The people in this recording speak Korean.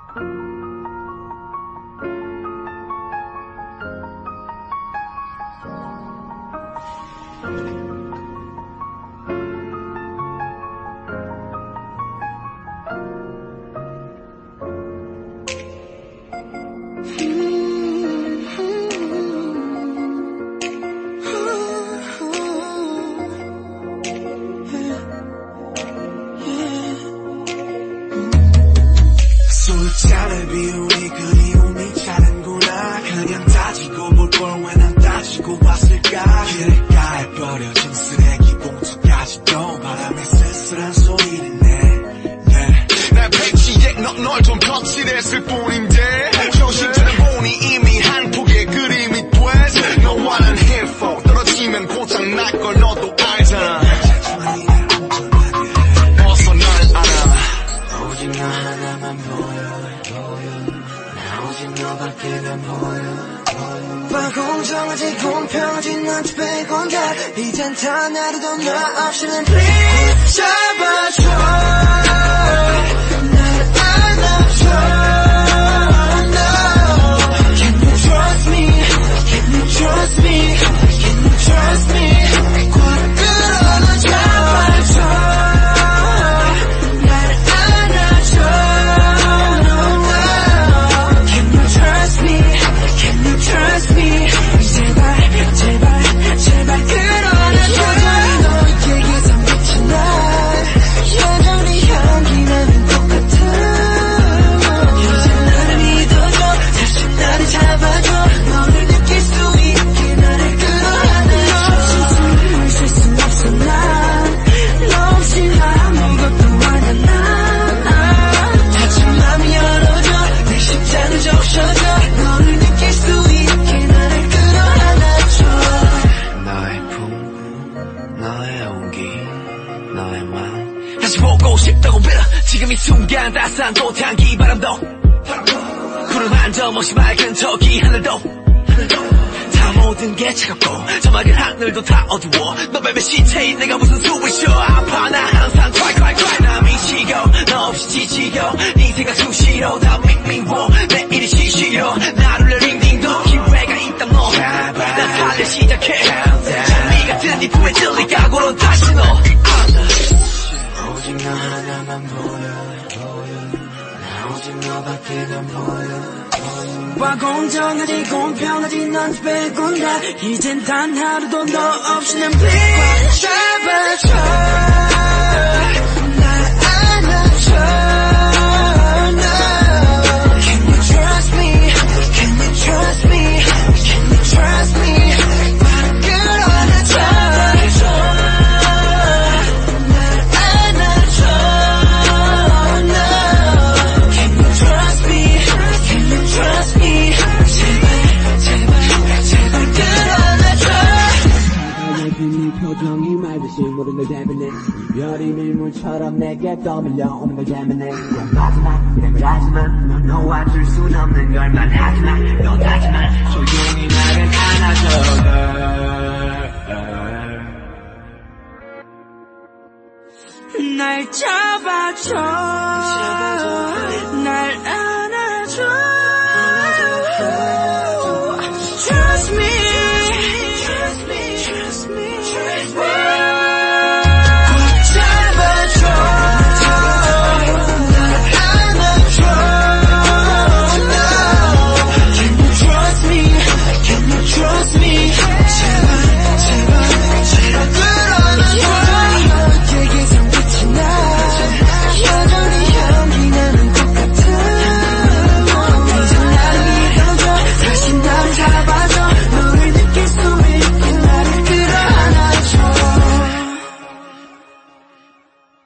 술잔을 비우니 그리움이 차는구나. 그냥 따지고 볼 걸 왜 난 따지고 왔을까. 길가에 버려진 쓰레기 봉투까지도 바람에 쓸쓸한 소리를 내. 날 배치해 널 좀 거칠했을 뿐인데 현실들은 보니 이미 한 폭의 그림이 돼. 너와는 힐포 떨어지면 고장날 걸 너도 알잖아. 어서 날 알아. 오직 너 하나만 보여. 나 오직 너밖에는 보여. 공정하지 공평하지 너한테 빼곤다. 이젠 단 하루도 너 없이는 please 잡아줘. 날 안아줘. No. Can you trust me? Can you trust me? Can you trust me? 꽉 끌어안아 잡아줘. 날 안아줘. No. Can you trust me? Can you trust me? 제발 끌어안아줘. 너에게서 미친 날 여전히 향기 나는 것 같아. 이제 나를 믿어줘. 다시 나를 잡아줘. 너를 느낄 수 있게 나를 끌어안아줘. 숨을 쉴 수 없어 난. 너 없이 아무것도 아냐 난. 다친 맘 열어줘. 내 심장을 적셔줘. 너를 느낄 수 있게 나를 끌어안아줘. 너의 품, 너의 온기, 너의 맘 다시 보고 싶다고 빌어. 지금 이 순간 따스한 꽃향기 바람도 구름 한 점 없이 맑은 저기 하늘도 다 모든 게 차갑고 저 맑은 하늘도 다 어두워. 너 뱀의 시체인 내가 무슨 숨을 쉬어. 아파 나 항상 cry 나 미치고 너 없이 지치고 네 생각 수시로 다 밍밍워. 매일이 시시로 나를 링딩도 기회가 있다면 난 살려 시작해. 장미 같은 네 품에 찔릴 각오로 다시 너. 오직 너 하나만 보여. 나 오직 너밖에는 보여. 공정하지 공평하지 넌 빼곤다. 이젠 단 하루도 너 없이는 please 잡아줘. 날 안아줘. No. Can you trust me? Can you trust me? Can you trust me? 꽉 끌어안아줘. 날 안아줘. No. Can you trust me? Can you trust me? 제발 끌어안아줘. 네 표정이 맑으시 모든 걸 대변해. 이별이 밀물처럼 내게 떠밀려오는 걸 대변해. 마지막 이름을 하지만 넌 놓아줄 순 없는 걸만 하지만 넌 하지만 조용히 나를 안아줘. 날 잡아줘.